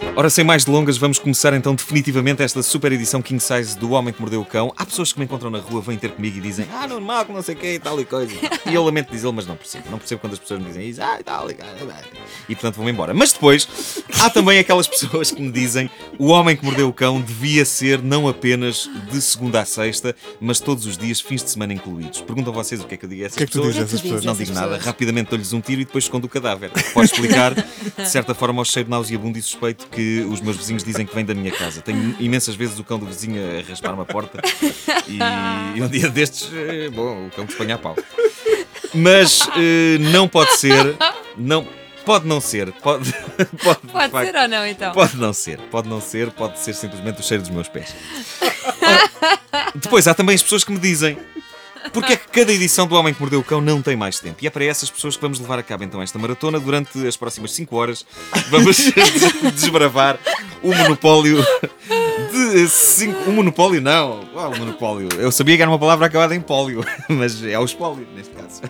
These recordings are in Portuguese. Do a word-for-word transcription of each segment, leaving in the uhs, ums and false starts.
Ora, sem mais delongas, vamos começar então definitivamente esta super edição King Size do Homem que Mordeu o Cão. Há pessoas que me encontram na rua, vêm ter comigo e dizem ah, não, mal, que não sei o que e tal e coisa. E eu lamento dizê-lo, mas não percebo. Não percebo quando as pessoas me dizem isso, ah, e tal e coisa. E portanto vou-me embora. Mas depois, há também aquelas pessoas que me dizem o Homem que Mordeu o Cão devia ser não apenas de segunda a sexta, mas todos os dias, fins de semana incluídos. Perguntam a vocês o que é que eu digo a essas que é que tu pessoas. dizes a essas pessoas? Não digo nada. Rapidamente dou-lhes um tiro e depois escondo o cadáver. Pode explicar, de certa forma, ao cheiro nauseabundo e suspeito que os meus vizinhos dizem que vem da minha casa. Tenho imensas vezes o cão do vizinho a raspar-me a porta e, e um dia destes, bom, o cão que se põe a pau. Mas eh, não pode ser, não, pode não ser, pode, pode, Pode facto, ser ou não, então? Pode não ser, pode não ser, pode ser simplesmente o cheiro dos meus pés. Ora, depois há também as pessoas que me dizem porque é que cada edição do Homem que Mordeu o Cão não tem mais tempo? E é para essas pessoas que vamos levar a cabo então esta maratona. Durante as próximas cinco horas vamos desbravar o monopólio de cinco... O monopólio não, oh, o monopólio. Eu sabia que era uma palavra acabada em pólio, mas é o espólio neste caso.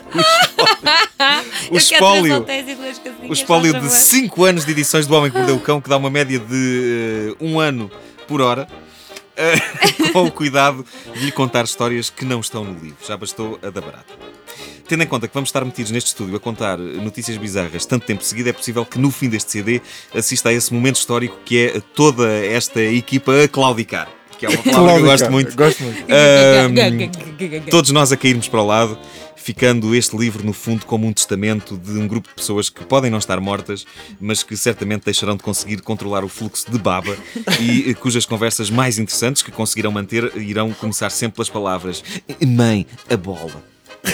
O espólio. O espólio de cinco anos de edições do Homem que Mordeu o Cão, que dá uma média de uh, um ano por hora. Uh, com o cuidado de lhe contar histórias que não estão no livro. Já bastou a da barata. Tendo em conta que vamos estar metidos neste estúdio a contar notícias bizarras tanto tempo seguido, é possível que no fim deste C D assista a esse momento histórico que é toda esta equipa a claudicar. Que é uma palavra que eu gosto muito. Gosto muito. Uh, todos nós a cairmos para o lado, ficando este livro, no fundo, como um testamento de um grupo de pessoas que podem não estar mortas, mas que certamente deixarão de conseguir controlar o fluxo de baba e cujas conversas mais interessantes que conseguirão manter irão começar sempre pelas palavras mãe, a bola.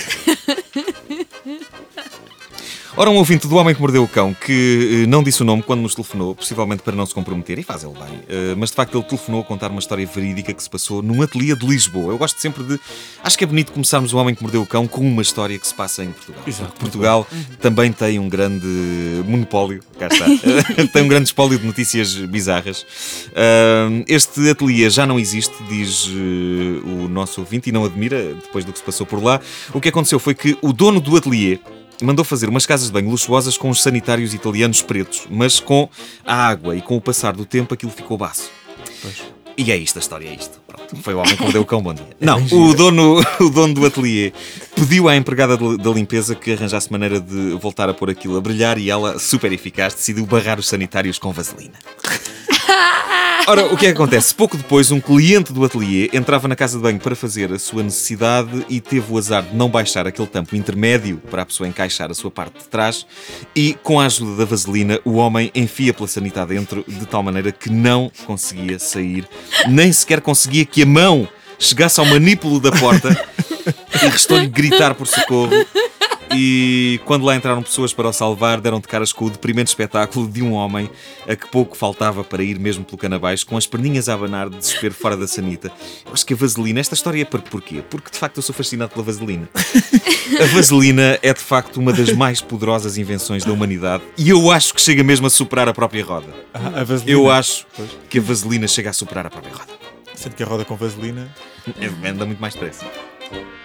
Ora, um ouvinte do Homem que Mordeu o Cão que não disse o nome quando nos telefonou, possivelmente para não se comprometer, e faz ele bem, mas de facto ele telefonou a contar uma história verídica que se passou num ateliê de Lisboa. Eu gosto sempre de... Acho que é bonito começarmos o Homem que Mordeu o Cão com uma história que se passa em Portugal. Exato. Portugal também tem um grande monopólio, cá está, tem um grande espólio de notícias bizarras. Este ateliê já não existe, diz o nosso ouvinte, e não admira, depois do que se passou por lá. O que aconteceu foi que o dono do ateliê mandou fazer umas casas de banho luxuosas com os sanitários italianos pretos, mas com a água e com o passar do tempo aquilo ficou baço. Pois. E é isto, a história é isto. Pronto, foi o Homem que Mordeu o Cão, bom dia. Não, o dono, o dono do ateliê pediu à empregada da limpeza que arranjasse maneira de voltar a pôr aquilo a brilhar e ela, super eficaz, decidiu barrar os sanitários com vaselina. Ora, o que é que acontece? Pouco depois, um cliente do ateliê entrava na casa de banho para fazer a sua necessidade e teve o azar de não baixar aquele tampo intermédio para a pessoa encaixar a sua parte de trás e, com a ajuda da vaselina, o homem enfia pela sanita dentro de tal maneira que não conseguia sair, nem sequer conseguia que a mão chegasse ao manípulo da porta e restou-lhe gritar por socorro. E quando lá entraram pessoas para o salvar, deram de caras com o deprimente espetáculo de um homem a que pouco faltava para ir mesmo pelo cano abaixo, com as perninhas a abanar de desespero fora da sanita. Eu acho que a vaselina, esta história é por porquê? Porque de facto eu sou fascinado pela vaselina. A vaselina é de facto uma das mais poderosas invenções da humanidade e eu acho que chega mesmo a superar a própria roda. Ah, a vaselina. Eu acho Pois. que a vaselina chega a superar a própria roda. Sendo que a roda com vaselina... Anda muito mais depressa.